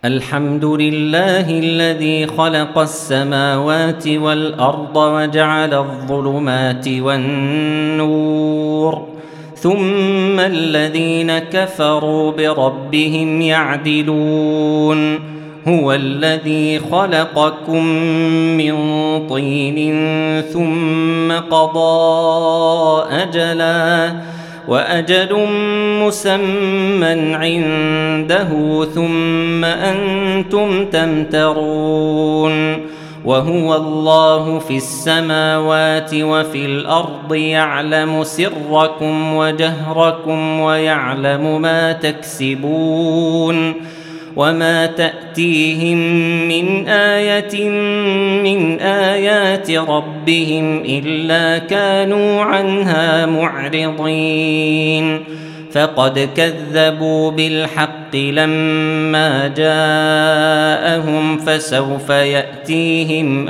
الحمد لله الذي خلق السماوات والأرض وجعل الظلمات والنور ثم الذين كفروا بربهم يعدلون هو الذي خلقكم من طين ثم قضى أجلا وأجل مسمى عنده ثم أنتم تمترون وهو الله في السماوات وفي الأرض يعلم سركم وجهركم ويعلم ما تكسبون وما تأتيهم من آية من آيات ربهم إلا كانوا عنها معرضين فقد كذبوا بالحق لما جاءهم فسوف يأتيهم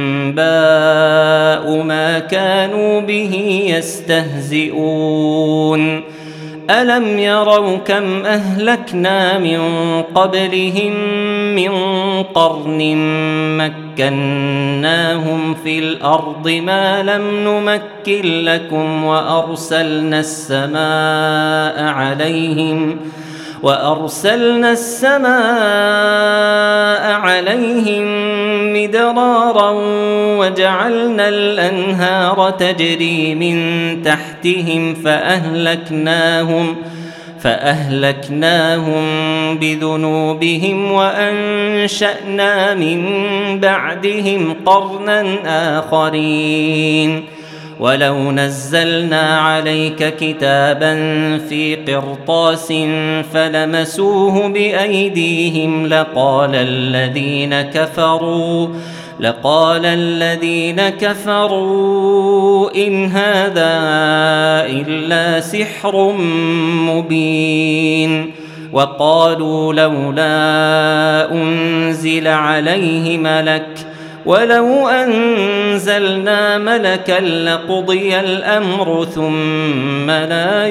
أنباء ما كانوا به يستهزئون ألم يروا كم أهلكنا من قبلهم من قرن مكناهم في الأرض ما لم نمكن لكم وأرسلنا السماء عليهم مدرارا وجعلنا الأنهار تجري من تحتهم فأهلكناهم بذنوبهم وأنشأنا من بعدهم قرنا آخرين ولو نزلنا عليك كتابا في قرطاس فلمسوه بأيديهم لقال الذين كفروا إن هذا إلا سحر مبين وقالوا لولا أنزل عليه ملك ولو أنزلنا ملكا لقضي الأمر ثم لا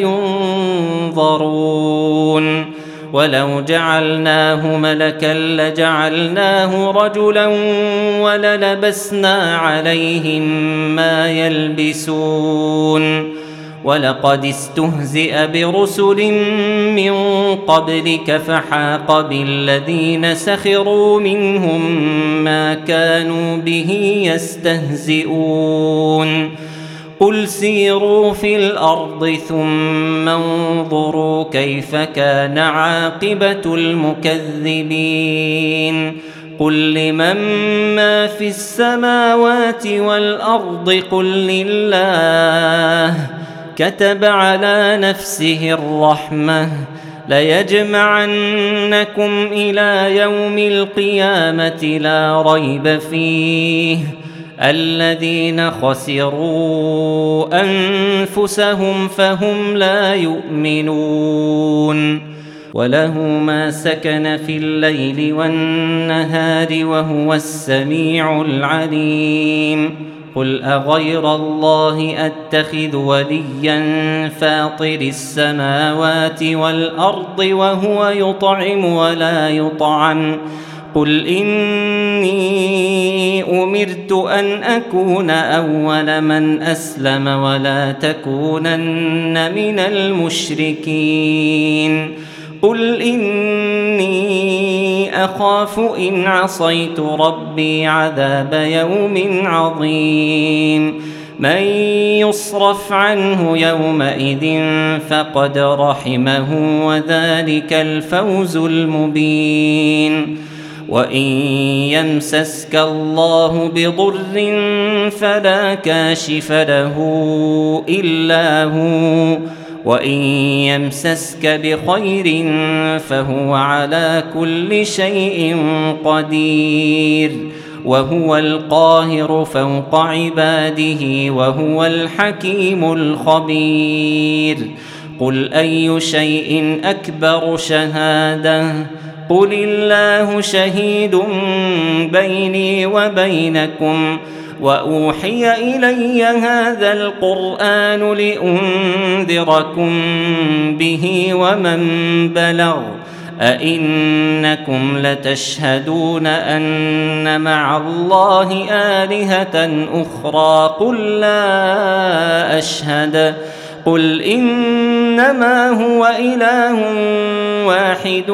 ينظرون ولو جعلناه ملكا لجعلناه رجلا وللبسنا عليهم ما يلبسون ولقد استهزئ برسل من قبلك فحاق بالذين سخروا منهم ما كانوا به يستهزئون قل سيروا في الأرض ثم انظروا كيف كان عاقبة المكذبين قل لمن ما في السماوات والأرض قل لله كتب على نفسه الرحمة ليجمعنكم إلى يوم القيامة لا ريب فيه الذين خسروا أنفسهم فهم لا يؤمنون وله ما سكن في الليل والنهار وهو السميع العليم قل أغير الله أتخذ وليا فاطر السماوات والأرض وهو يطعم ولا يطعم قل إني أمرت أن أكون أول من أسلم ولا تكونن من المشركين قل إني أخاف إن عصيت ربي عذاب يوم عظيم من يصرف عنه يومئذ فقد رحمه وذلك الفوز المبين وإن يمسسك الله بضر فلا كاشف له إلا هو وإن يمسسك بخير فهو على كل شيء قدير وهو القاهر فوق عباده وهو الحكيم الخبير قل أي شيء أكبر شهادة قل الله شهيد بيني وبينكم وأوحي إلي هذا القرآن لأنذركم به ومن بلغ أئنكم لتشهدون أن مع الله آلهة أخرى قل لا أشهد قل إنما هو إله واحد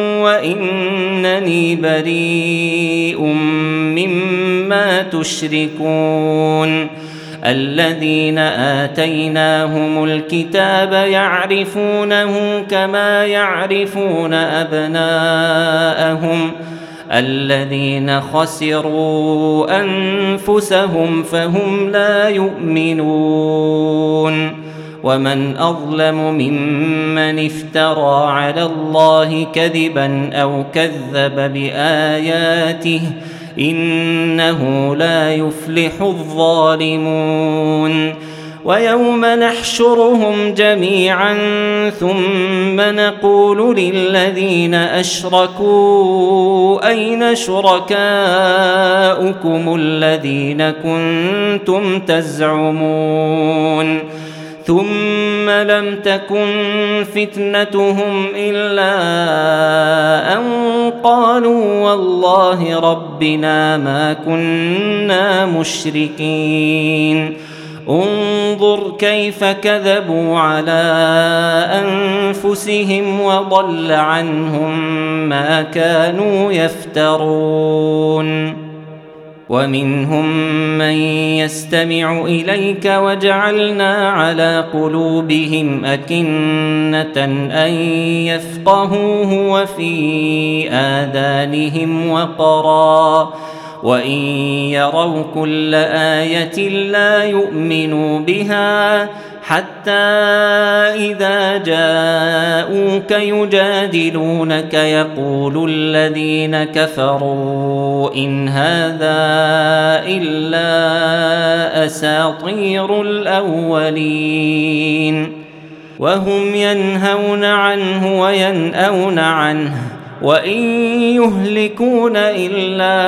وإنني بريء مما تشركون الذين آتيناهم الكتاب يعرفونه كما يعرفون أبناءهم الذين خسروا أنفسهم فهم لا يؤمنون ومن أظلم ممن افترى على الله كذبا أو كذب بآياته إنه لا يفلح الظالمون ويوم نحشرهم جميعا ثم نقول للذين أشركوا أين شركاؤكم الذين كنتم تزعمون ثم لم تكن فتنتهم إلا أن قالوا والله ربنا ما كنا مشركين انظر كيف كذبوا على أنفسهم وضل عنهم ما كانوا يفترون ومنهم من يستمع إليك وجعلنا على قلوبهم أكنة أن يفقهوه وفي آذانهم وقرا وإن يروا كل آية لا يؤمنوا بها حتى إذا جاءوك يجادلونك يقول الذين كفروا إن هذا إلا أساطير الأولين وهم ينهون عنه وينأون عنه وإن يهلكون إلا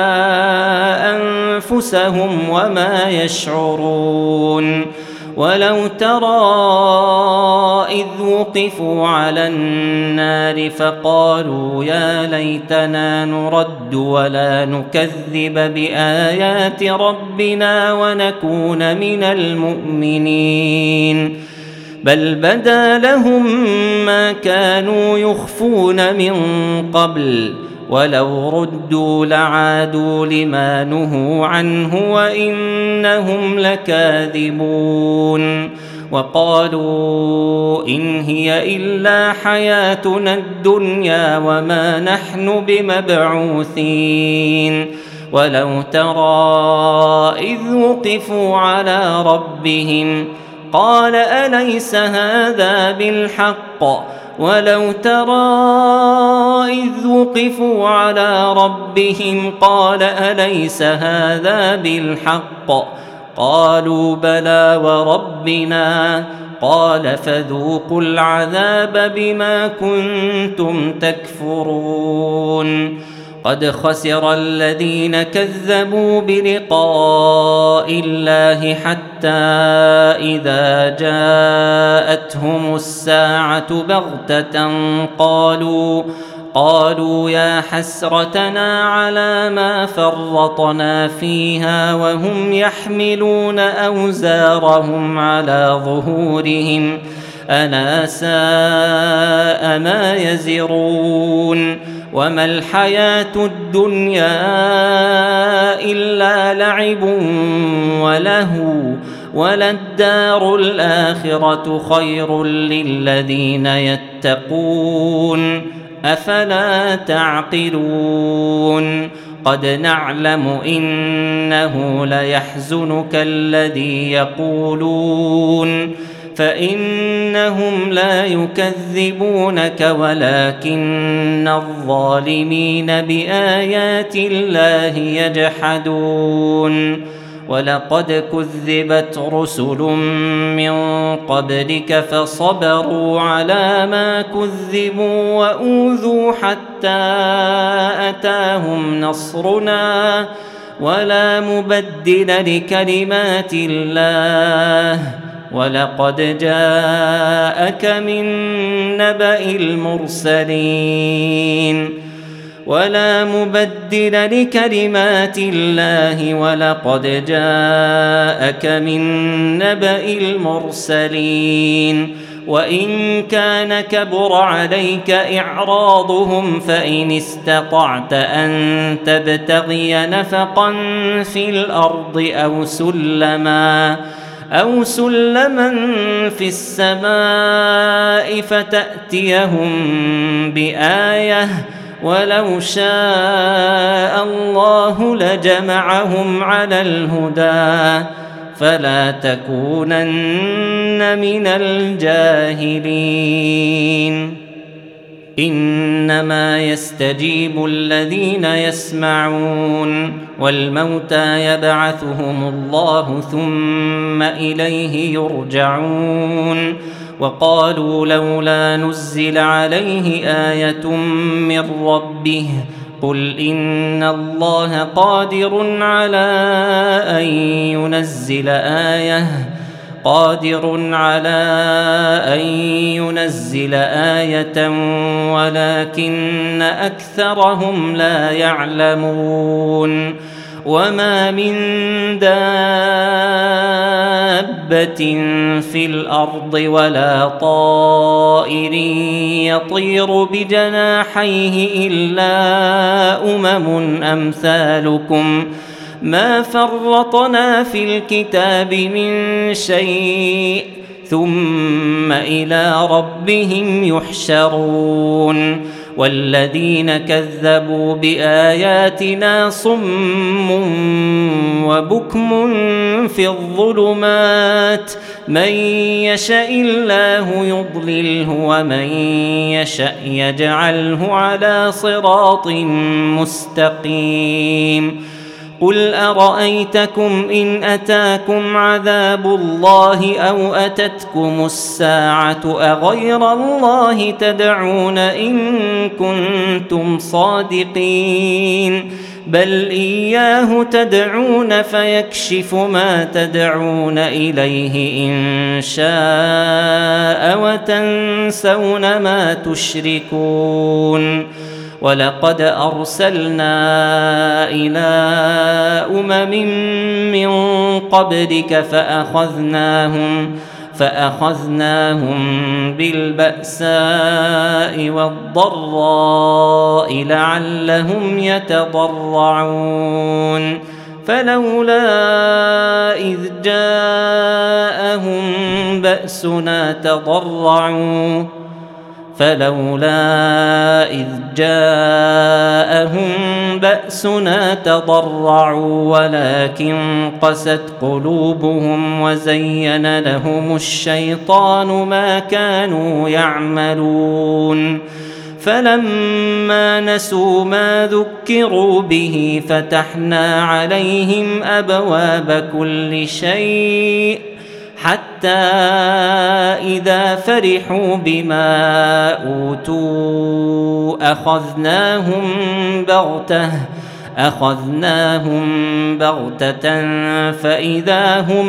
أنفسهم وما يشعرون ولو ترى إذ وقفوا على النار فقالوا يا ليتنا نرد ولا نكذب بآيات ربنا ونكون من المؤمنين بل بدا لهم ما كانوا يخفون من قبل ولو ردوا لعادوا لما نهوا عنه وإنهم لكاذبون وقالوا إن هي إلا حياتنا الدنيا وما نحن بمبعوثين ولو ترى إذ وقفوا على ربهم قال أليس هذا بالحق ولو ترى إذ وقفوا على ربهم قال أليس هذا بالحق قالوا بلى وربنا قال فذوقوا العذاب بما كنتم تكفرون قد خسر الذين كذبوا بلقاء الله حتى إذا جاءتهم الساعة بغتة قالوا يا حسرتنا على ما فرطنا فيها وهم يحملون أوزارهم على ظهورهم ألا ساء ما يزرون وما الحياة الدنيا إلا لعب ولهو وللدار الآخرة خير للذين يتقون أفلا تعقلون قد نعلم إنه ليحزنك الذي يقولون فإنهم لا يكذبونك ولكن الظالمين بآيات الله يجحدون ولقد كذبت رسل من قبلك فصبروا على ما كذبوا وأوذوا حتى أتاهم نصرنا ولا مبدل لكلمات الله ولقد جاءك من نبأ المرسلين ولا مبدل لكلمات الله ولقد جاءك من نبأ المرسلين وإن كان كبر عليك إعراضهم فإن استطعت أن تبتغي نفقا في الأرض أو سلما في السماء فتأتيهم بآية ولو شاء الله لجمعهم على الهدى فلا تكونن من الجاهلين إنما يستجيب الذين يسمعون والموتى يبعثهم الله ثم إليه يرجعون وقالوا لولا نزل عليه آية من ربه قل إن الله قادر على أن ينزل آية ولكن أكثرهم لا يعلمون وما من دابة في الأرض ولا طائر يطير بجناحيه إلا أمم أمثالكم ما فرطنا في الكتاب من شيء ثم إلى ربهم يحشرون والذين كذبوا بآياتنا صم وبكم في الظلمات من يشاء الله يضلله ومن يشاء يجعله على صراط مستقيم قل أرأيتكم إن أتاكم عذاب الله أو أتتكم الساعة أغير الله تدعون إن كنتم صادقين بل إياه تدعون فيكشف ما تدعون إليه إن شاء وتنسون ما تشركون ولقد أرسلنا إلى أمم من قبلك فأخذناهم بالبأساء والضراء لعلهم يتضرعون فلولا إذ جاءهم بأسنا تضرعوا ولكن قست قلوبهم وزين لهم الشيطان ما كانوا يعملون فلما نسوا ما ذكروا به فتحنا عليهم أبواب كل شيء حتى إذا فرحوا بما أوتوا أخذناهم بغتة فإذا هم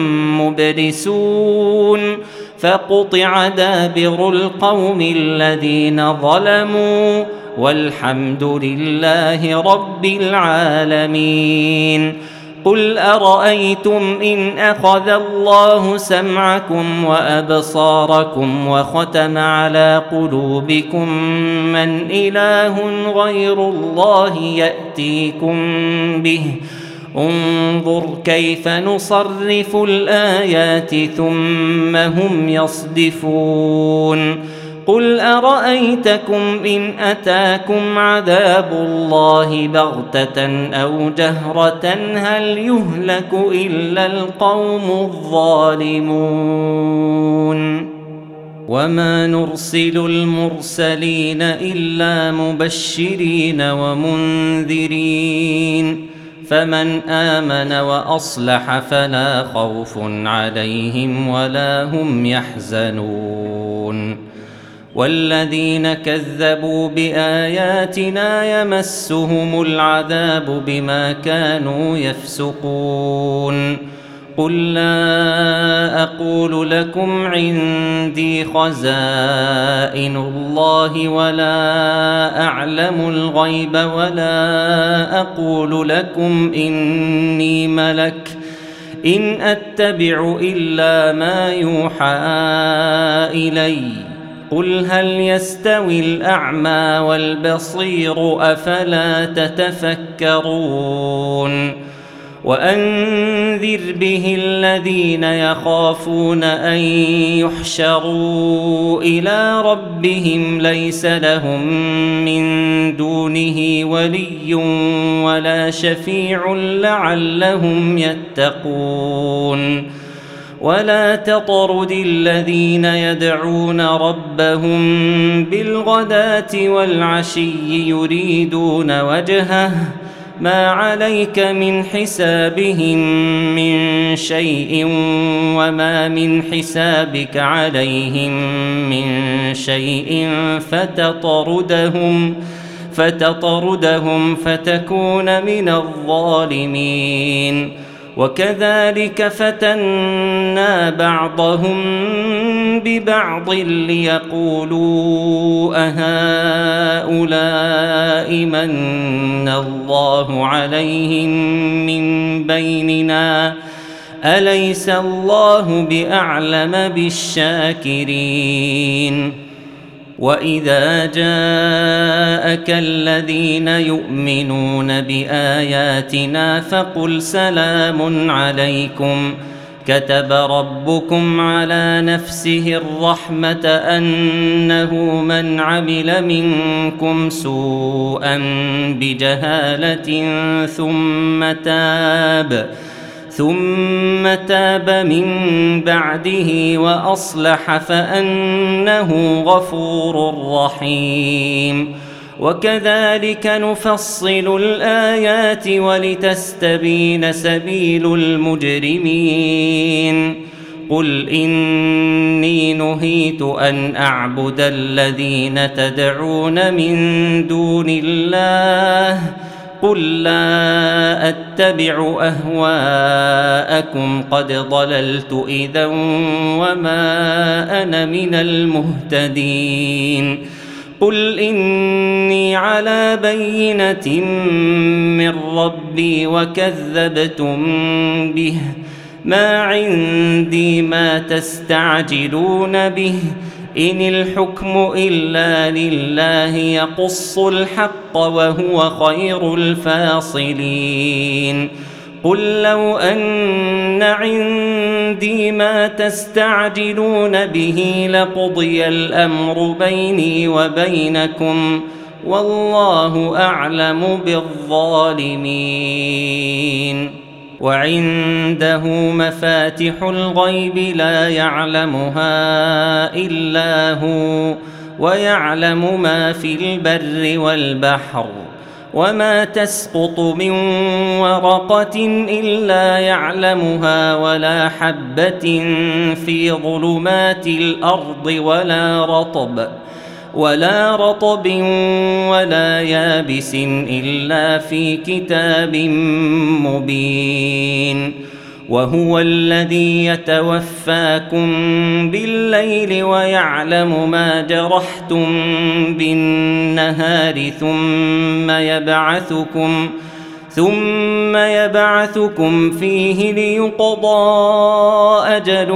مبلسون فقطع دابر القوم الذين ظلموا والحمد لله رب العالمين قل أرأيتم إن أخذ الله سمعكم وأبصاركم وختم على قلوبكم من إله غير الله يأتيكم به انظر كيف نصرف الآيات ثم هم يصدفون قل أرأيتكم إن أتاكم عذاب الله بغتة أو جهرة هل يهلك إلا القوم الظالمون وما نرسل المرسلين إلا مبشرين ومنذرين فمن آمن وأصلح فلا خوف عليهم ولا هم يحزنون والذين كذبوا بآياتنا يمسهم العذاب بما كانوا يفسقون قل لا أقول لكم عندي خزائن الله ولا أعلم الغيب ولا أقول لكم إني ملك إن أتبع إلا ما يوحى إلي قل هل يستوي الأعمى والبصير أفلا تتفكرون وأنذر به الذين يخافون أن يحشروا إلى ربهم ليس لهم من دونه ولي ولا شفيع لعلهم يتقون ولا تطرد الذين يدعون ربهم بالغداة والعشي يريدون وجهه ما عليك من حسابهم من شيء وما من حسابك عليهم من شيء فتطردهم فتكون من الظالمين وكذلك فتنا بعضهم ببعض ليقولوا أهؤلاء من الله عليهم من بيننا أليس الله بأعلم بالشاكرين وإذا جاءك الذين يؤمنون بآياتنا فقل سلام عليكم كتب ربكم على نفسه الرحمة أنه من عمل منكم سوءا بجهالة ثم تاب من بعده وأصلح فأنه غفور رحيم وكذلك نفصل الآيات ولتستبين سبيل المجرمين قل إني نهيت أن أعبد الذين تدعون من دون الله قل لا أتبع أهواءكم قد ضللت إذا وما أنا من المهتدين قل إني على بينة من ربي وكذبتم به ما عندي ما تستعجلون به إن الحكم إلا لله يقص الحق وهو خير الفاصلين قل لو أن عندي ما تستعجلون به لقضي الأمر بيني وبينكم والله أعلم بالظالمين وعنده مفاتح الغيب لا يعلمها إلا هو ويعلم ما في البر والبحر وما تسقط من ورقة إلا يعلمها ولا حبة في ظلمات الأرض ولا رطب ولا يابس إلا في كتاب مبين وهو الذي يتوفاكم بالليل ويعلم ما جرحتم بالنهار ثم يبعثكم فيه ليقضى أجل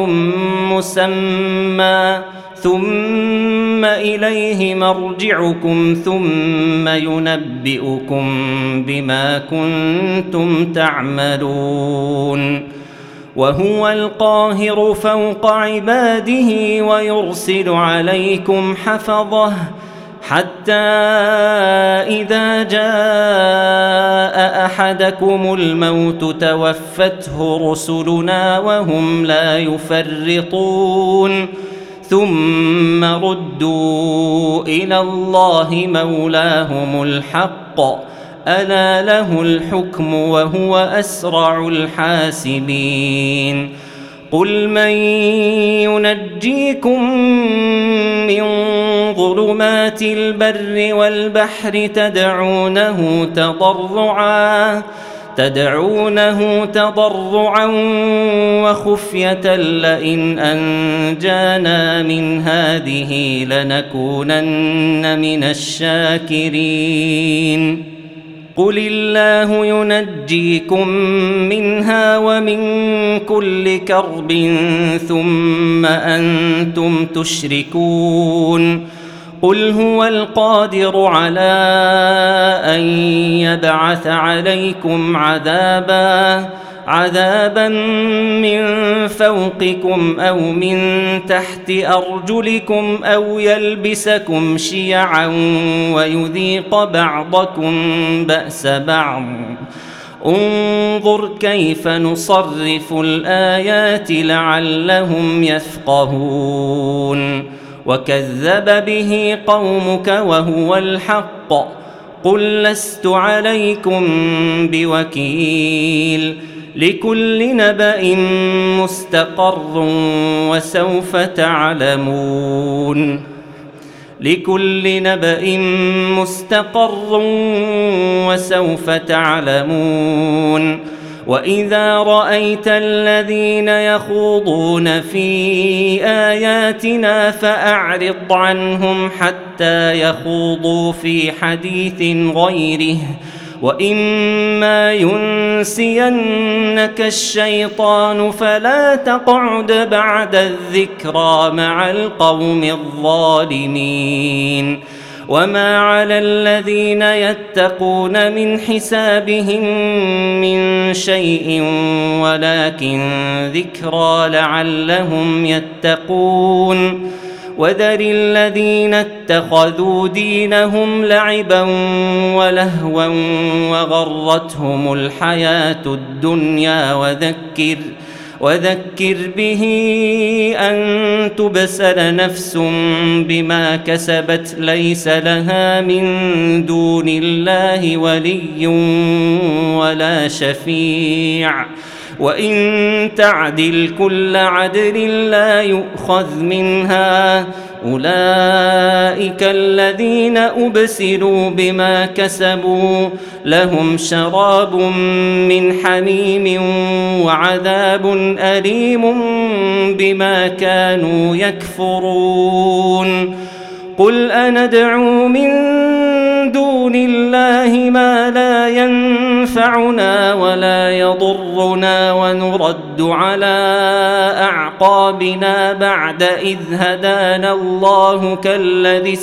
مسمى ثم إليه مرجعكم ثم ينبئكم بما كنتم تعملون وهو القاهر فوق عباده ويرسل عليكم حفظه حتى إذا جاء أحدكم الموت توفته رسلنا وهم لا يفرطون ثم ردوا إلى الله مولاهم الحق ألا له الحكم وهو أسرع الحاسبين قل من ينجيكم من ظلمات البر والبحر تدعونه تضرعا وخفية لئن أنجانا من هذه لنكونن من الشاكرين قل الله ينجيكم منها ومن كل كرب ثم أنتم تشركون قل هو القادر على أن يبعث عليكم عذابا من فوقكم أو من تحت أرجلكم أو يلبسكم شيعا ويذيق بعضكم بأس بعض انظر كيف نصرف الآيات لعلهم يفقهون وكذب به قومك وهو الحق قل لست عليكم بوكيل لكل نبأ مستقر وسوف تعلمون لكل نبأ مستقر وسوف تعلمون وإذا رأيت الذين يخوضون في آياتنا فأعرض عنهم حتى يخوضوا في حديث غيره وإما ينسينك الشيطان فلا تقعد بعد الذكرى مع القوم الظالمين وما على الذين يتقون من حسابهم من شيء ولكن ذكرى لعلهم يتقون وذر الذين اتخذوا دينهم لعبا ولهوا وغرتهم الحياة الدنيا وذكر به أن تبسل نفس بما كسبت ليس لها من دون الله ولي ولا شفيع وإن تعدل كل عدل لا يؤخذ منها أولئك الذين أبسلوا بما كسبوا لهم شراب من حميم وعذاب أليم بما كانوا يكفرون قل أندعو من دون الله ما لا ينفعنا ولا يضرنا ونرد على أعقابنا بعد إذ هدانا الله كالذي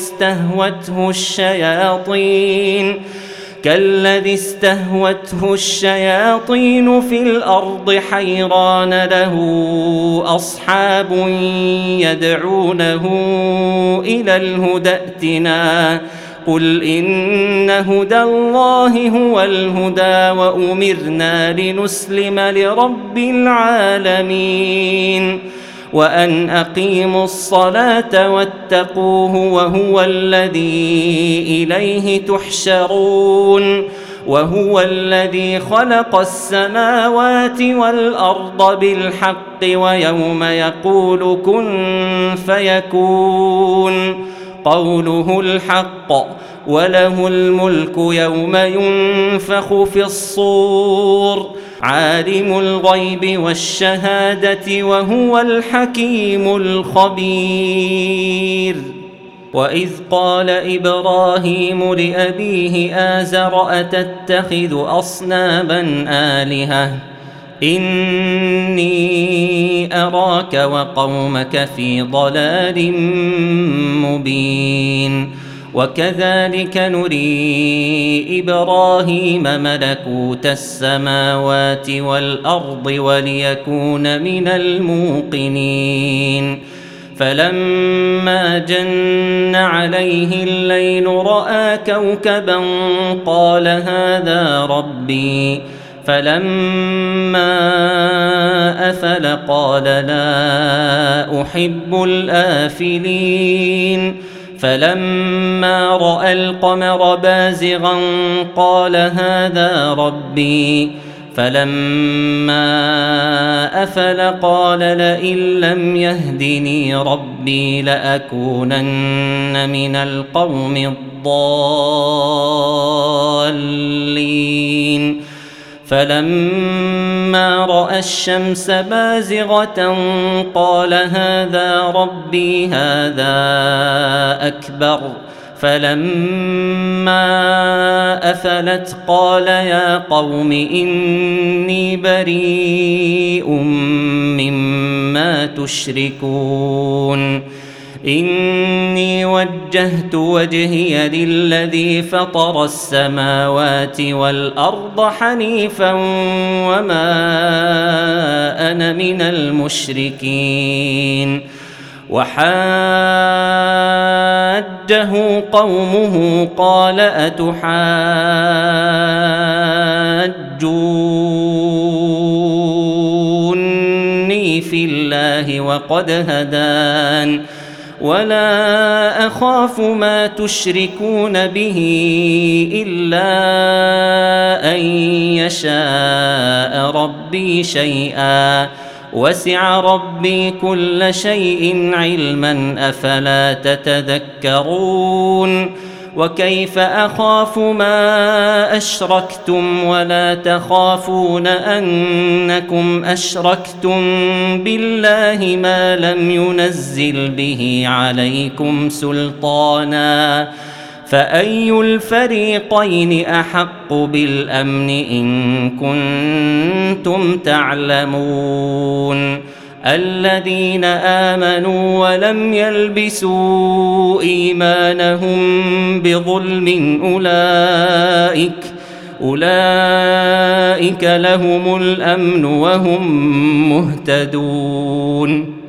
استهوته الشياطين في الأرض حيران له أصحاب يدعونه إلى الهدى ائتنا قل إن هدى الله هو الهدى وأمرنا لنسلم لرب العالمين وأن أقيموا الصلاة واتقوه وهو الذي إليه تحشرون وهو الذي خلق السماوات والأرض بالحق ويوم يقول كن فيكون قوله الحق وله الملك يوم ينفخ في الصور عالم الغيب والشهادة وهو الحكيم الخبير وإذ قال إبراهيم لأبيه آزر أتتخذ أصناما آلهة إني أراك وقومك في ضلال مبين وكذلك نري إبراهيم ملكوت السماوات والأرض وليكون من الموقنين فلما جن عليه الليل رأى كوكبا قال هذا ربي فلما أفل قال لا أحب الآفلين فلما رأى القمر بازغا قال هذا ربي فلما أفل قال لئن لم يهدني ربي لأكونن من القوم الضالين فلما رأى الشمس بازغة قال هذا ربي هذا أكبر فلما أفلت قال يا قوم إني بريء مما تشركون إني وجهت وجهي للذي فطر السماوات والأرض حنيفا وما أنا من المشركين وحاجه قومه قال أتحاجوني في الله وقد هدان ولا أخاف ما تشركون به إلا أن يشاء ربي شيئا وسع ربي كل شيء علما أفلا تتذكرون وكيف أخاف ما أشركتم ولا تخافون أنكم أشركتم بالله ما لم ينزل به عليكم سلطانا فأي الفريقين أحق بالأمن إن كنتم تعلمون الذين آمنوا ولم يلبسوا إيمانهم بظلم أولئك لهم الأمن وهم مهتدون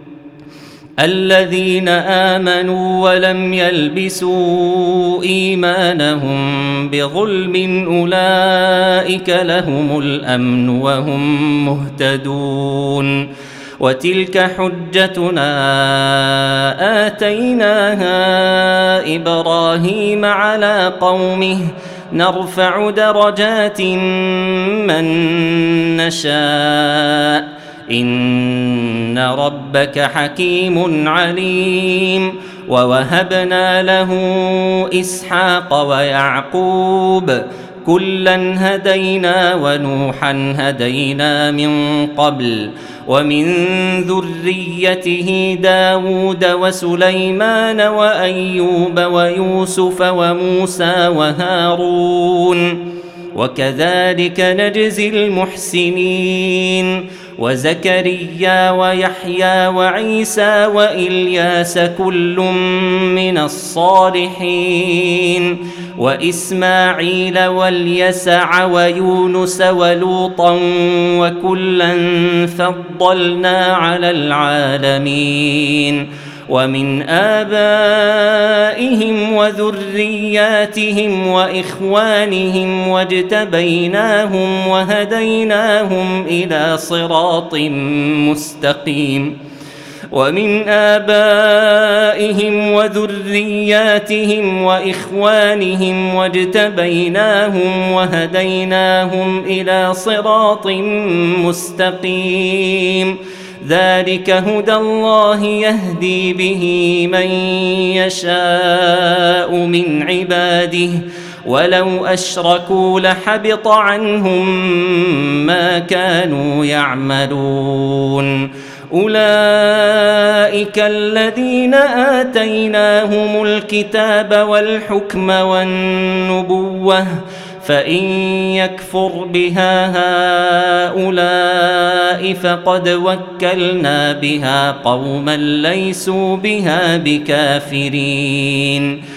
الذين آمنوا ولم يلبسوا إيمانهم بظلم أولئك لهم الأمن وهم مهتدون وتلك حجتنا آتيناها إبراهيم على قومه نرفع درجات من نشاء إن ربك حكيم عليم ووهبنا له إسحاق ويعقوب كلا هدينا ونوحا هدينا من قبل ومن ذريته داود وسليمان وأيوب ويوسف وموسى وهارون وكذلك نجزي المحسنين وزكريا ويحيى وعيسى وإلياس كل من الصالحين وإسماعيل واليسع ويونس ولوطا وكلا فضلنا على العالمين ومن آبائهم وذرياتهم وإخوانهم واجتبيناهم وهديناهم إلى صراط مستقيم ومن آبائهم وذرياتهم وإخوانهم واجتبيناهم وهديناهم إلى صراط مستقيم ذلك هدى الله يهدي به من يشاء من عباده ولو أشركوا لحبط عنهم ما كانوا يعملون أولئك الذين آتيناهم الكتاب والحكم والنبوة فإن يكفر بها هؤلاء فقد وكلنا بها قوما ليسوا بها بكافرين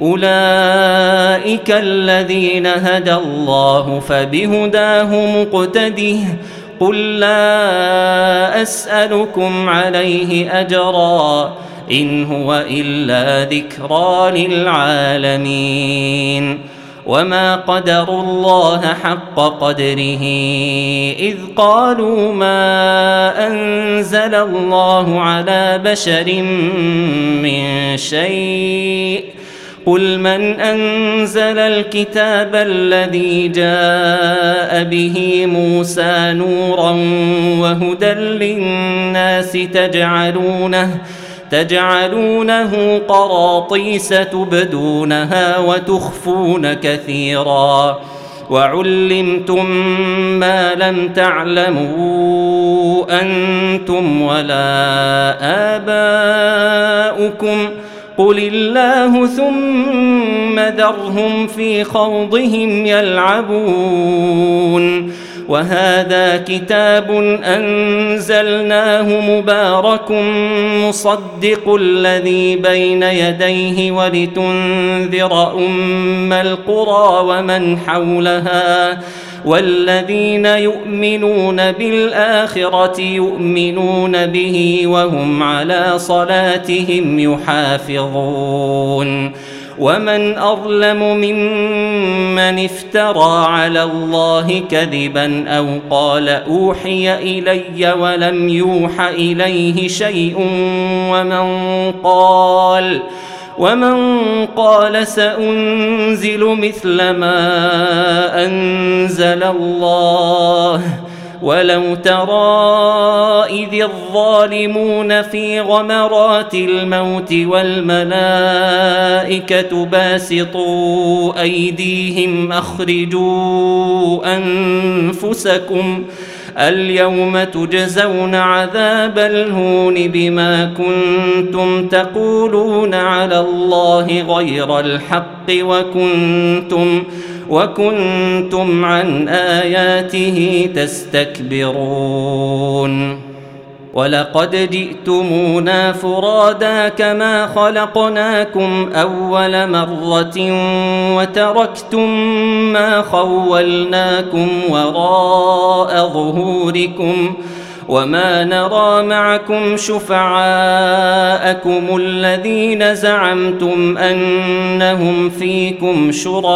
أولئك الذين هدى الله فبهداه مقتده قل لا أسألكم عليه أجرا إن هو إلا ذكرى للعالمين وما قدروا الله حق قدره إذ قالوا ما أنزل الله على بشر من شيء قل من أنزل الكتاب الذي جاء به موسى نورا وهدى للناس تجعلونه قراطيس تبدونها وتخفون كثيرا وعلمتم ما لم تعلموا أنتم ولا آباؤكم قل الله ثم ذرهم في خوضهم يلعبون وهذا كتاب أنزلناه مبارك مصدق الذي بين يديه ولتنذر أم القرى ومن حولها والذين يؤمنون بالآخرة يؤمنون به وهم على صلاتهم يحافظون ومن أظلم ممن افترى على الله كذبا أو قال أوحي إلي ولم يوح إليه شيء ومن قال سأنزل مثل ما أنزل الله ولو ترى إذ الظالمون في غمرات الموت والملائكة باسطوا أيديهم أخرجوا أنفسكم اليوم تجزون عذاب الهون بما كنتم تقولون على الله غير الحق وكنتم عن آياته تستكبرون ولقد جئتمونا فرادا كما خلقناكم أول مرة وتركتم ما خولناكم وراء ظهوركم وما نرى معكم شفعاءكم الذين زعمتم أنهم فيكم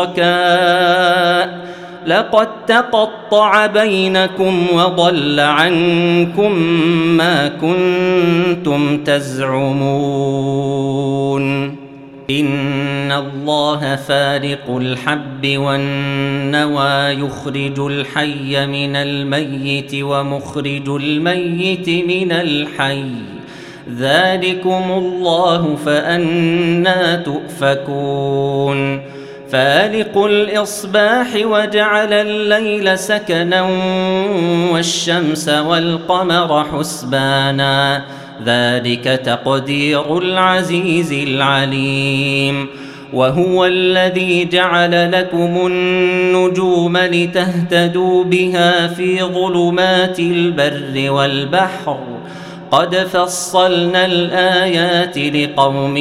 شركاء لقد تقطع بينكم وضل عنكم ما كنتم تزعمون إن الله فارق الحب والنوى يخرج الحي من الميت ومخرج الميت من الحي ذلكم الله فأنى تؤفكون فالق الإصباح وجعل الليل سكنا والشمس والقمر حسبانا ذلك تقدير العزيز العليم وهو الذي جعل لكم النجوم لتهتدوا بها في ظلمات البر والبحر قد فصلنا الآيات لقوم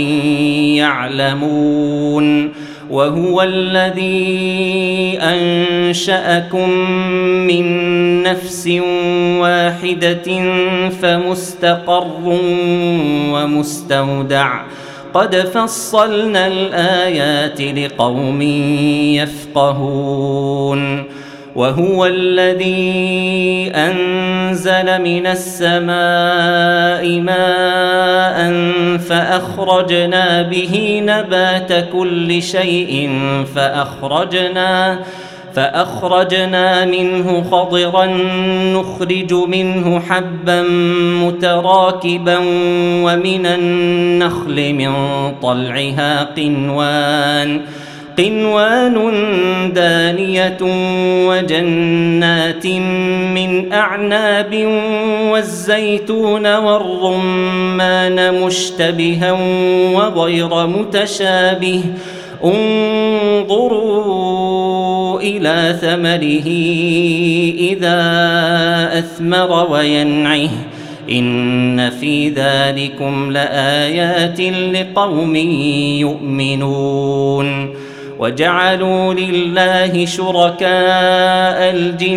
يعلمون وهو الذي أنشأكم من نفس واحدة فمستقر ومستودع قد فصلنا الآيات لقوم يفقهون وهو الذي أنزل من السماء ماء فأخرجنا به نبات كل شيء فأخرجنا منه خضرا نخرج منه حبا متراكبا ومن النخل من طلعها قنوان دانية وجنات من أعناب والزيتون والرمان مشتبها وغير متشابه انظروا إلى ثمره إذا أثمر وينعه إن في ذلكم لآيات لقوم يؤمنون وجعلوا لله شركاء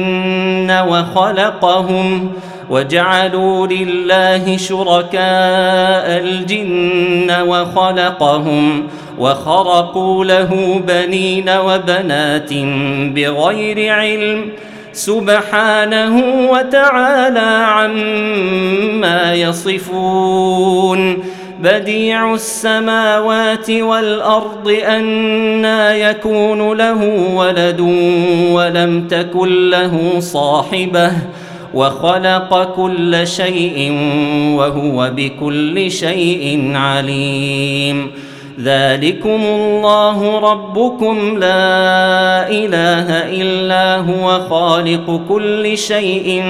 الجن وخلقهم وخرقوا له بنين وبنات بغير علم سبحانه وتعالى عما يصفون بديع السماوات والأرض أنى يكون له ولد ولم تكن له صاحبة وخلق كل شيء وهو بكل شيء عليم ذلكم الله ربكم لا إله إلا هو خالق كل شيء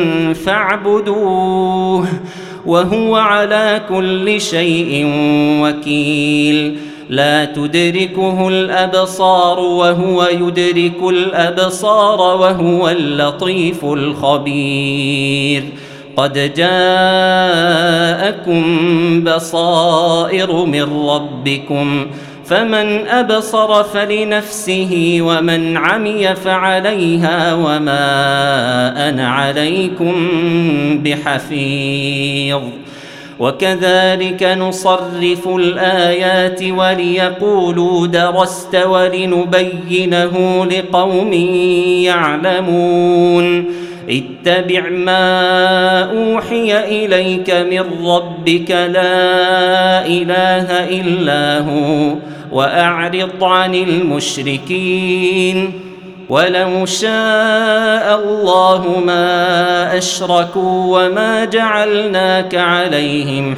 فاعبدوه وهو على كل شيء وكيل لا تدركه الأبصار وهو يدرك الأبصار وهو اللطيف الخبير قد جاءكم بصائر من ربكم فمن أبصر فلنفسه ومن عمي فعليها وما أنا عليكم بحفيظ وكذلك نصرف الآيات وليقولوا درست ولنبينه لقوم يعلمون اتبع ما أوحي إليك من ربك لا إله إلا هو وأعرض عن المشركين ولو شاء الله ما أشركوا وما جعلناك عليهم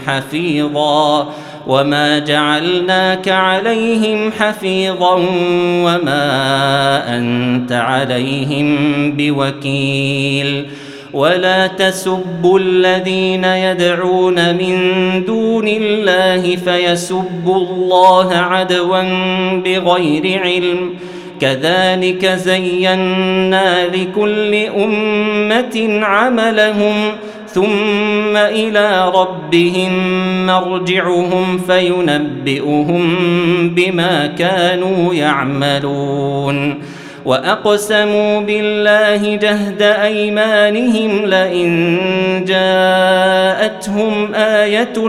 حفيظا وما أنت عليهم بوكيل ولا تسبوا الذين يدعون من دون الله فيسبوا الله عدوا بغير علم كذلك زينا لكل أمة عملهم ثم إلى ربهم مرجعهم فينبئهم بما كانوا يعملون وأقسموا بالله جهد أيمانهم لئن جاءتهم آية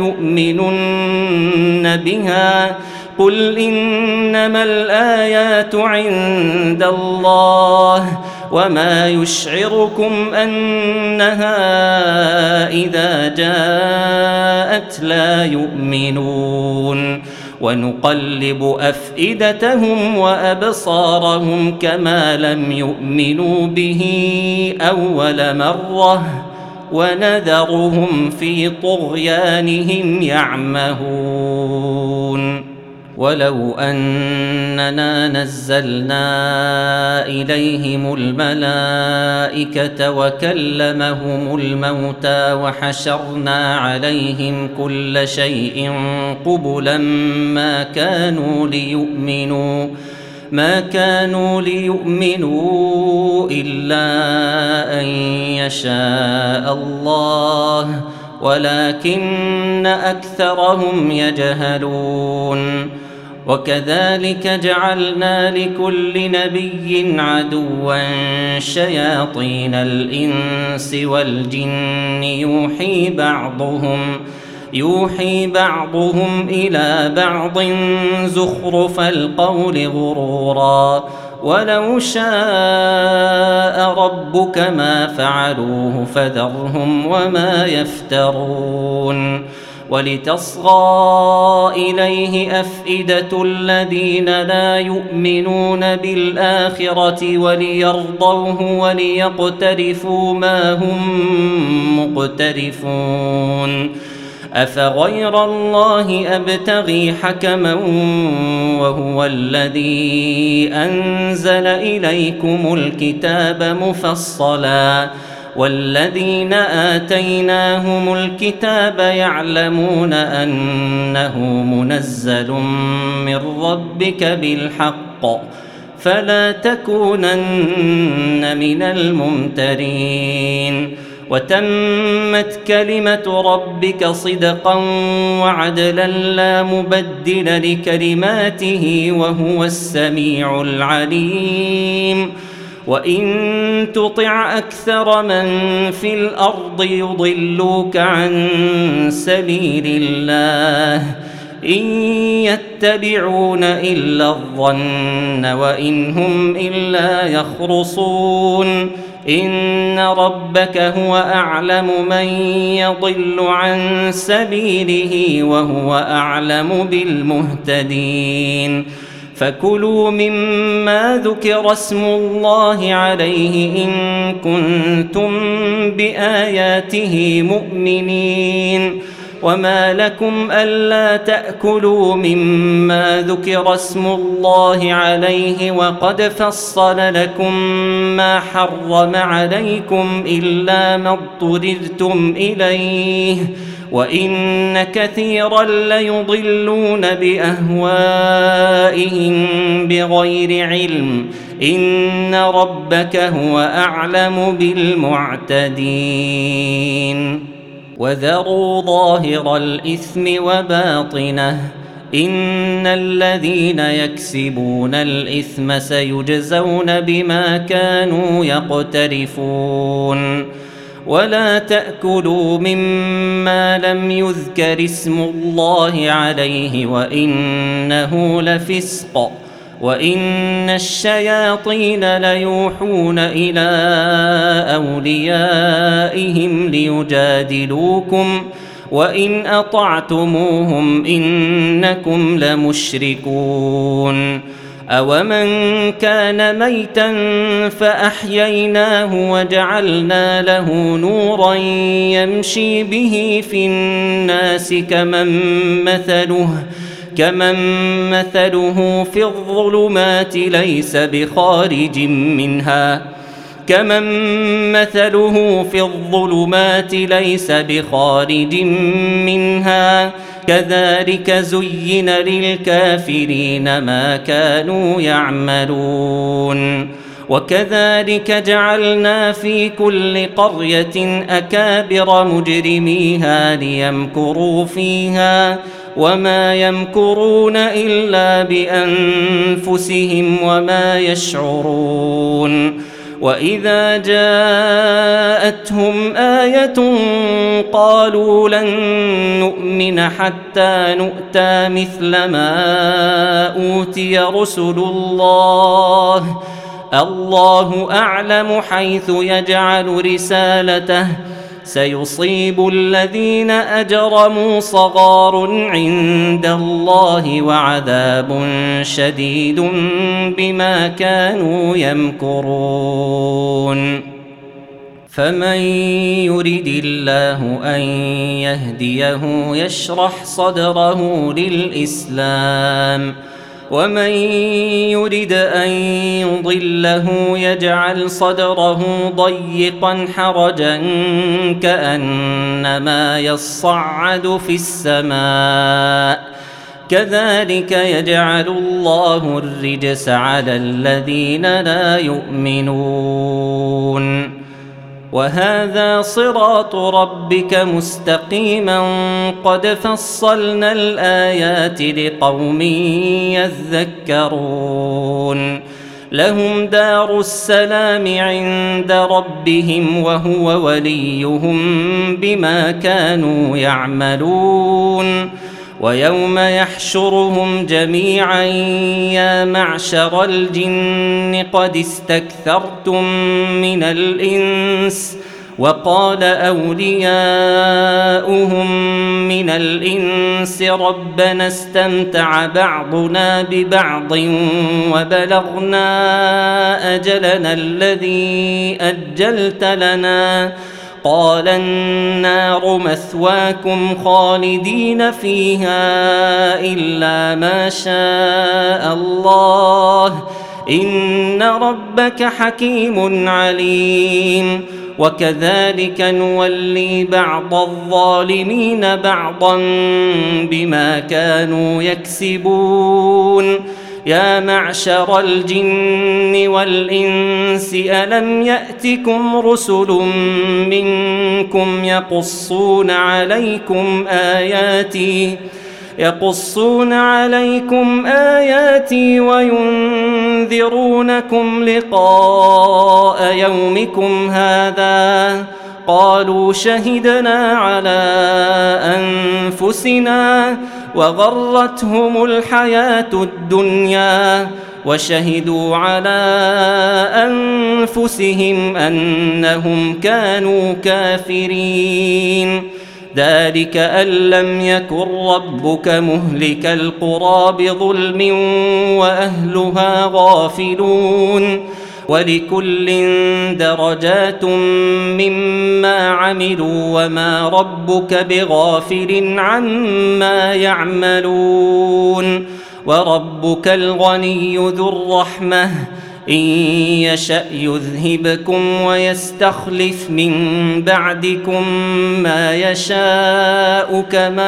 ليؤمنن بها قل إنما الآيات عند الله وما يشعركم أنها إذا جاءت لا يؤمنون ونقلب أفئدتهم وأبصارهم كما لم يؤمنوا به أول مرة ونذرهم في طغيانهم يعمهون ولو أننا نزلنا إليهم الملائكة وكلمهم الموتى وحشرنا عليهم كل شيء قبلا ما كانوا ليؤمنوا إلا أن يشاء الله ولكن أكثرهم يجهلون وكذلك جعلنا لكل نبي عدوا شياطين الإنس والجن يوحي بعضهم إلى بعض زخرف القول غرورا ولو شاء ربك ما فعلوه فذرهم وما يفترون ولتصغى إليه أفئدة الذين لا يؤمنون بالآخرة وليرضوه وليقترفوا ما هم مقترفون أفغير الله أبتغي حكما وهو الذي أنزل إليكم الكتاب مفصلا والذين آتيناهم الكتاب يعلمون أنه منزل من ربك بالحق فلا تكونن من الممترين وتمت كلمة ربك صدقا وعدلا لا مبدل لكلماته وهو السميع العليم وإن تطع أكثر من في الأرض يضلوك عن سبيل الله إن يتبعون إلا الظن وإن هم إلا يخرصون إن ربك هو أعلم من يضل عن سبيله وهو أعلم بالمهتدين فكلوا مما ذكر اسم الله عليه إن كنتم بآياته مؤمنين وما لكم ألا تأكلوا مما ذكر اسم الله عليه وقد فصل لكم ما حرم عليكم إلا ما اضطررتم إليه وإن كثيرا ليضلون بأهوائهم بغير علم إن ربك هو أعلم بالمعتدين وذروا ظاهر الإثم وباطنه إن الذين يكسبون الإثم سيجزون بما كانوا يقترفون ولا تأكلوا مما لم يذكر اسم الله عليه وإنه لفسق وإن الشياطين ليوحون إلى أوليائهم ليجادلوكم وإن أطعتموهم إنكم لمشركون أومن كان ميتا فأحييناه وجعلنا له نورا يمشي به في الناس كمن مثله في الظلمات ليس بخارج منها كذلك زين للكافرين ما كانوا يعملون وكذلك جعلنا في كل قرية أكابر مجرميها ليمكروا فيها وما يمكرون إلا بأنفسهم وما يشعرون وإذا جاءتهم آية قالوا لن نؤمن حتى نؤتى مثل ما أوتي رسل الله أعلم حيث يجعل رسالته سيصيب الذين أجرموا صغار عند الله وعذاب شديد بما كانوا يمكرون فمن يرد الله أن يهديه يشرح صدره للإسلام ومن يرد أن يضله يجعل صدره ضيقا حرجا كأنما يصعد في السماء كذلك يجعل الله الرجس على الذين لا يؤمنون وهذا صراط ربك مستقيما قد فصلنا الآيات لقوم يذكرون لهم دار السلام عند ربهم وهو وليهم بما كانوا يعملون ويوم يحشرهم جميعا يا معشر الجن قد استكثرتم من الإنس وقال أولياؤهم من الإنس ربنا استمتع بعضنا ببعض وبلغنا أجلنا الذي أجلت لنا قال النار مثواكم خالدين فيها إلا ما شاء الله إن ربك حكيم عليم وكذلك نولي بعض الظالمين بعضا بما كانوا يكسبون يا معشر الجن والإنس ألم يأتكم رسل منكم يقصون عليكم آياتي وينذرونكم لقاء يومكم هذا قالوا شهدنا على أنفسنا وغرتهم الحياة الدنيا وشهدوا على أنفسهم أنهم كانوا كافرين ذلك أن لم يكن ربك مهلك القرى بظلم وأهلها غافلون ولكل درجات مما عملوا وما ربك بغافل عما يعملون وربك الغني ذو الرحمة إن يشأ يذهبكم ويستخلف من بعدكم ما يشاء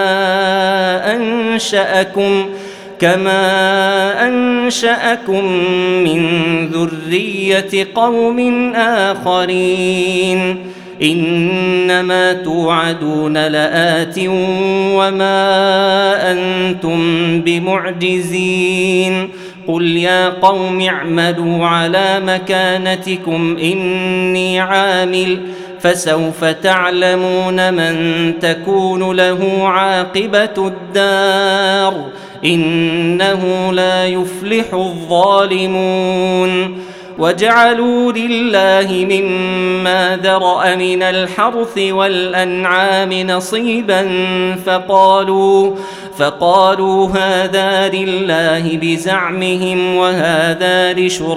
كما أنشأكم من ذرية قوم آخرين إنما توعدون لآت وما أنتم بمعجزين قل يا قوم اعملوا على مكانتكم إني عامل فسوف تعلمون من تكون له عاقبة الدار إنه لا يفلح الظالمون وجعلوا لله مما ذرأ من الحرث والأنعام نصيبا فقالوا هذا لله بزعمهم وهذا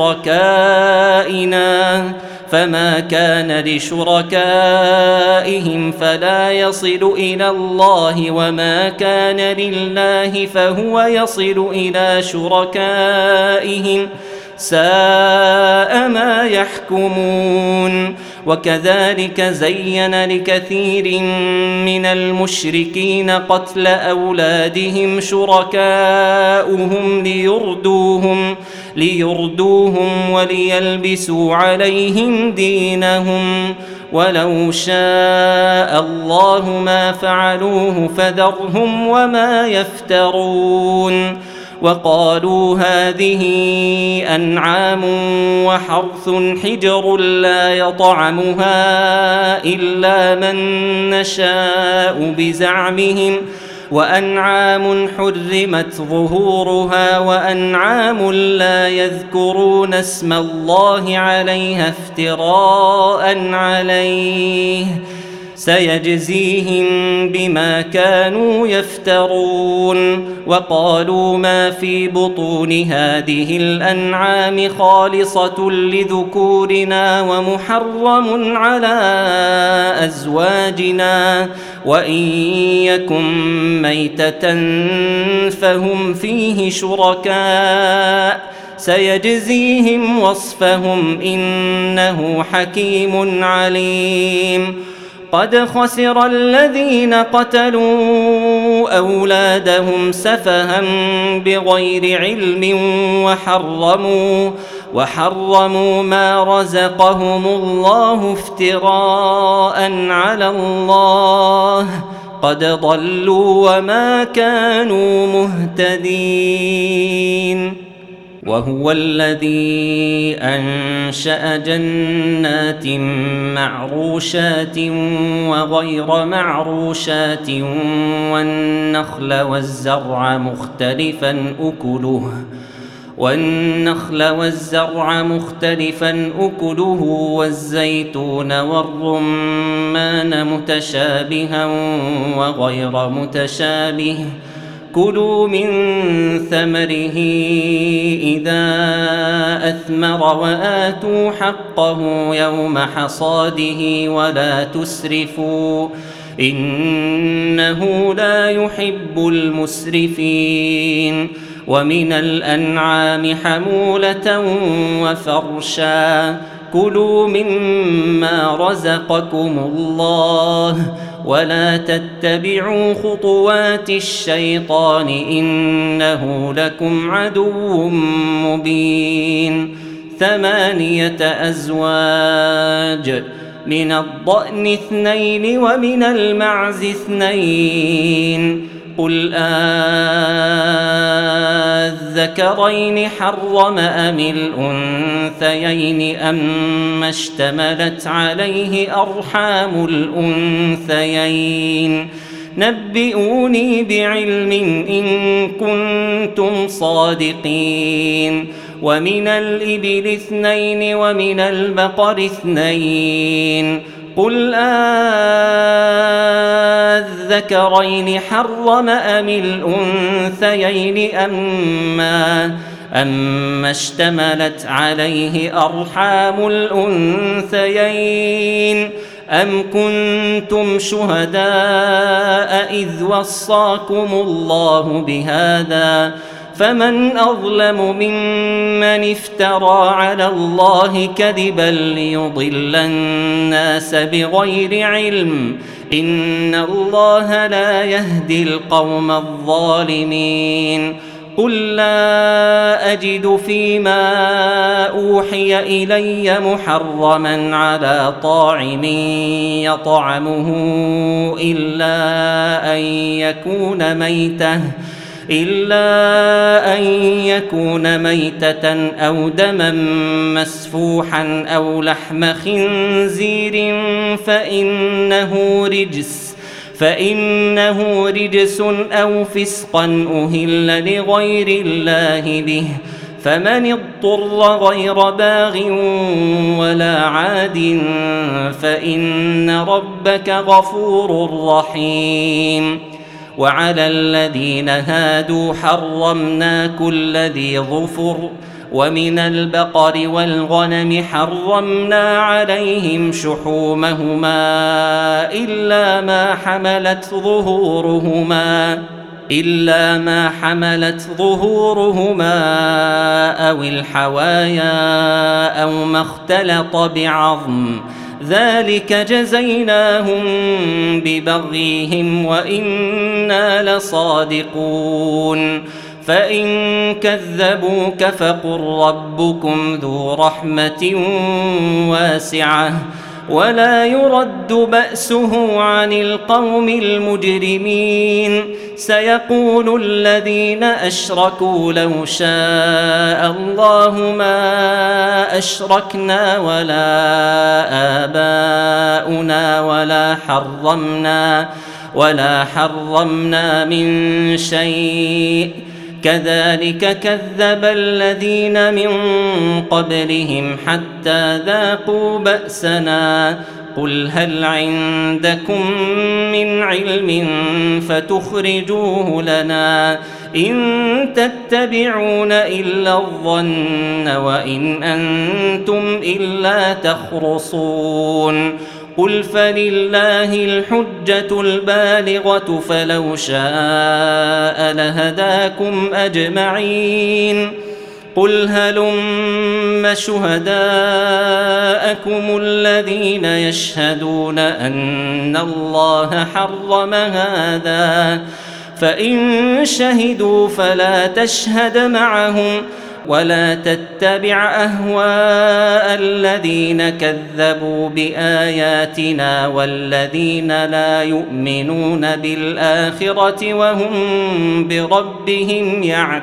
لشركائنا فما كان لشركائهم فلا يصل إلى الله وما كان لله فهو يصل إلى شركائهم ساء ما يحكمون وكذلك زين لكثير من المشركين قتل أولادهم شركاؤهم ليردوهم وليلبسوا عليهم دينهم ولو شاء الله ما فعلوه فذرهم وما يفترون وقالوا هذه أنعام وحرث حجر لا يطعمها إلا من نشاء بزعمهم وأنعام حرمت ظهورها وأنعام لا يذكرون اسم الله عليها افتراء عليه سيجزيهم بما كانوا يفترون وقالوا ما في بطون هذه الأنعام خالصة لذكورنا ومحرم على أزواجنا وإن يكن ميتة فهم فيه شركاء سيجزيهم وصفهم إنه حكيم عليم قد خسر الذين قتلوا أولادهم سفها بغير علم وحرموا ما رزقهم الله افتراء على الله قد ضلوا وما كانوا مهتدين وهو الذي أنشأ جنات معروشات وغير معروشات والنخل والزرع مختلفا أكله والزيتون والرمان متشابها وغير متشابه كلوا من ثمره إذا أثمر وآتوا حقه يوم حصاده ولا تسرفوا إنه لا يحب المسرفين ومن الأنعام حمولة وفرشا كلوا مما رزقكم الله ولا تتبعوا خطوات الشيطان إنه لكم عدو مبين 8 أزواج من الضأن 2 ومن المعز 2 قل الذكرين حرم أم الأنثيين أما اشتملت عليه أرحام الأنثيين نبئوني بعلم إن كنتم صادقين ومن الإبل 2 ومن البقر 2 قل الذكرين حرم أم الأنثيين أما اشتملت عليه أرحام الأنثيين أم كنتم شهداء إذ وصاكم الله بهذا فمن أظلم ممن افترى على الله كذبا ليضل الناس بغير علم إن الله لا يهدي القوم الظالمين قل لا أجد فيما أوحي إلي محرما على طاعم يطعمه إلا أن يكون ميتة أو دما مسفوحا أو لحم خنزير فإنه رجس أو فسقا أهل لغير الله به فمن اضطر غير باغ ولا عاد فإن ربك غفور رحيم وعلى الذين هادوا حرمنا كل ذي ظفر ومن البقر والغنم حرمنا عليهم شحومهما إلا ما حملت ظهورهما أو الحوايا أو ما اختلط بعظم ذلك جزيناهم ببغيهم وإنا لصادقون فإن كذبوك فقل ربكم ذو رحمة واسعة ولا يرد بأسه عن القوم المجرمين سيقول الذين أشركوا لو شاء الله ما أشركنا ولا آباؤنا ولا حرمنا من شيء كذلك كذب الذين من قبلهم حتى ذاقوا بأسنا قل هل عندكم من علم فتخرجوه لنا إن تتبعون إلا الظن وإن أنتم إلا تخرصون قل فلله الحجة البالغة فلو شاء لهداكم أجمعين قل هلم شهداءكم الذين يشهدون أن الله حرم هذا فإن شهدوا فلا تشهد معهم ولا تتبع أهواء الذين كذبوا بآياتنا والذين لا يؤمنون بالآخرة وهم بربهم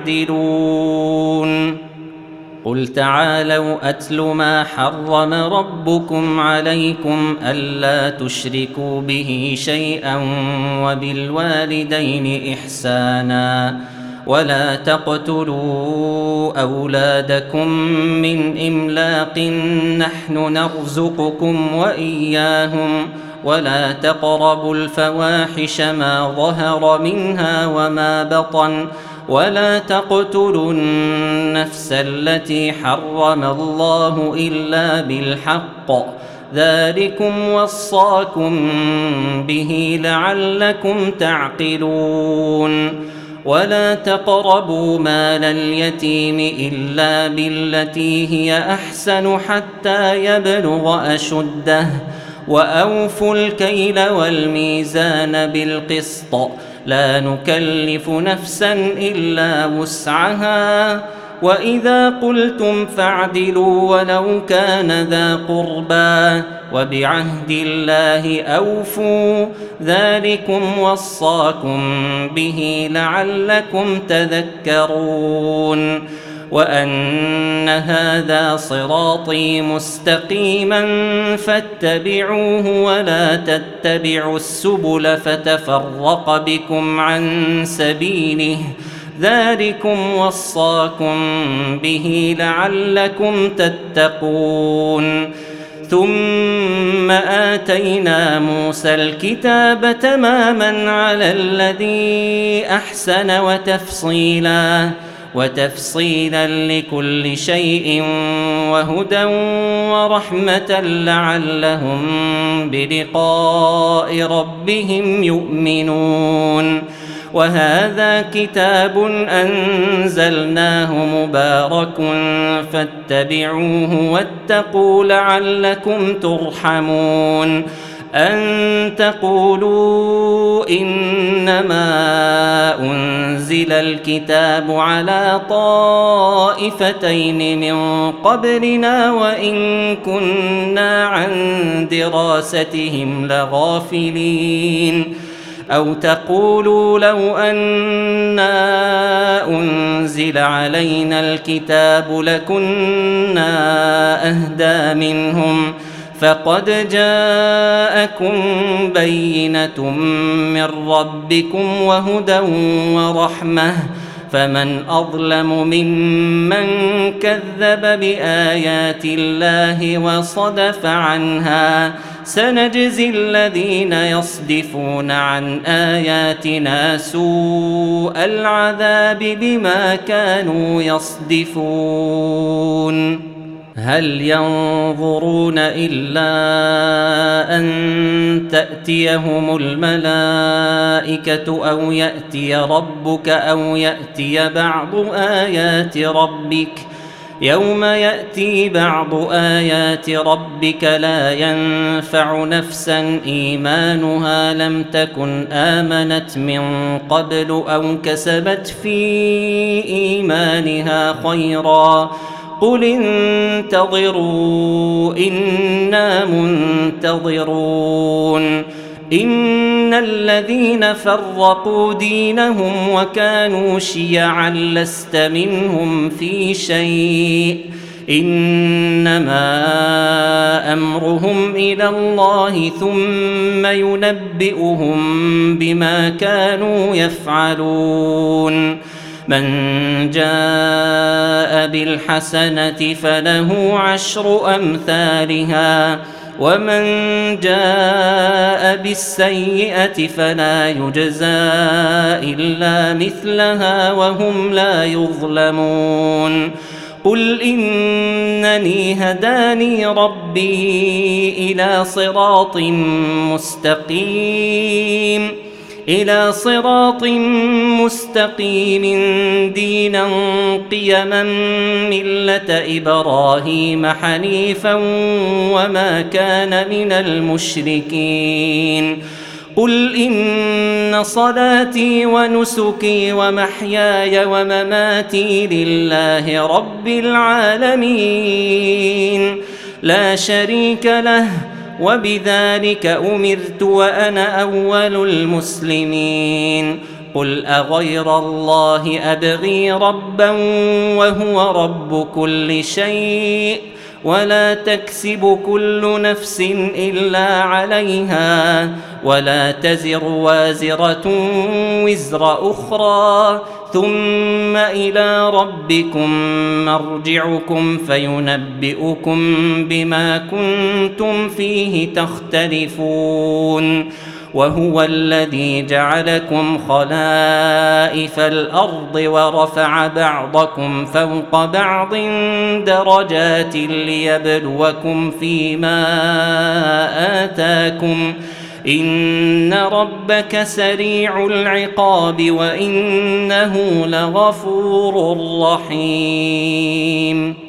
يعدلون قل تعالوا أتل ما حرم ربكم عليكم ألا تشركوا به شيئا وبالوالدين إحسانا ولا تقتلوا أولادكم من إملاق نحن نرزقكم وإياهم ولا تقربوا الفواحش ما ظهر منها وما بطن ولا تقتلوا النفس التي حرم الله إلا بالحق ذلكم وصاكم به لعلكم تعقلون ولا تقربوا مال اليتيم إلا بالتي هي أحسن حتى يبلغ أشده وأوفوا الكيل والميزان بالقسط لا نكلف نفسا إلا وسعها وإذا قلتم فاعدلوا ولو كان ذا قربى وبعهد الله أوفوا ذلكم وصاكم به لعلكم تذكرون وأن هذا صراطي مستقيما فاتبعوه ولا تتبعوا السبل فتفرق بكم عن سبيله ذلكم وصاكم به لعلكم تتقون ثم آتينا موسى الكتاب تماما على الذي أحسن وتفصيلا لكل شيء وهدى ورحمة لعلهم بلقاء ربهم يؤمنون. وهذا كتاب أنزلناه مبارك فاتبعوه واتقوا لعلكم ترحمون. أن تقولوا إنما أنزل الكتاب على طائفتين من قبلنا وإن كنا عن دراستهم لغافلين. أو تقولوا لو أنا أنزل علينا الكتاب لكنا أهدى منهم فقد جاءكم بينة من ربكم وهدى ورحمة فمن أظلم ممن كذب بآيات الله وصدف عنها. سنجزي الذين يصدفون عن آياتنا سوء العذاب بما كانوا يصدفون. هل ينظرون إلا أن تأتيهم الملائكة أو يأتي ربك أو يأتي بعض آيات ربك؟ يوم يأتي بعض آيات ربك لا ينفع نفسا إيمانها لم تكن آمنت من قبل أو كسبت في إيمانها خيرا قل انتظروا إنا منتظرون. إن الذين فرقوا دينهم وكانوا شيعا لست منهم في شيء إنما أمرهم إلى الله ثم ينبئهم بما كانوا يفعلون. من جاء بالحسنة فله 10 أمثالها ومن جاء بالسيئة فلا يجزى إلا مثلها وهم لا يظلمون. قل إنني هداني ربي إلى صراط مستقيم دينا قيما ملة إبراهيم حنيفا وما كان من المشركين. قل إن صلاتي ونسكي ومحياي ومماتي لله رب العالمين لا شريك له وبذلك أمرت وأنا أول المسلمين. قل أغير الله أبغي ربا وهو رب كل شيء ولا تكسب كل نفس إلا عليها ولا تزر وازرة وزر أخرى ثم إلى ربكم مرجعكم فينبئكم بما كنتم فيه تختلفون. وهو الذي جعلكم خلائف الأرض ورفع بعضكم فوق بعض درجات ليبلوكم فيما آتاكم إن ربك سريع العقاب وإنه لغفور رحيم.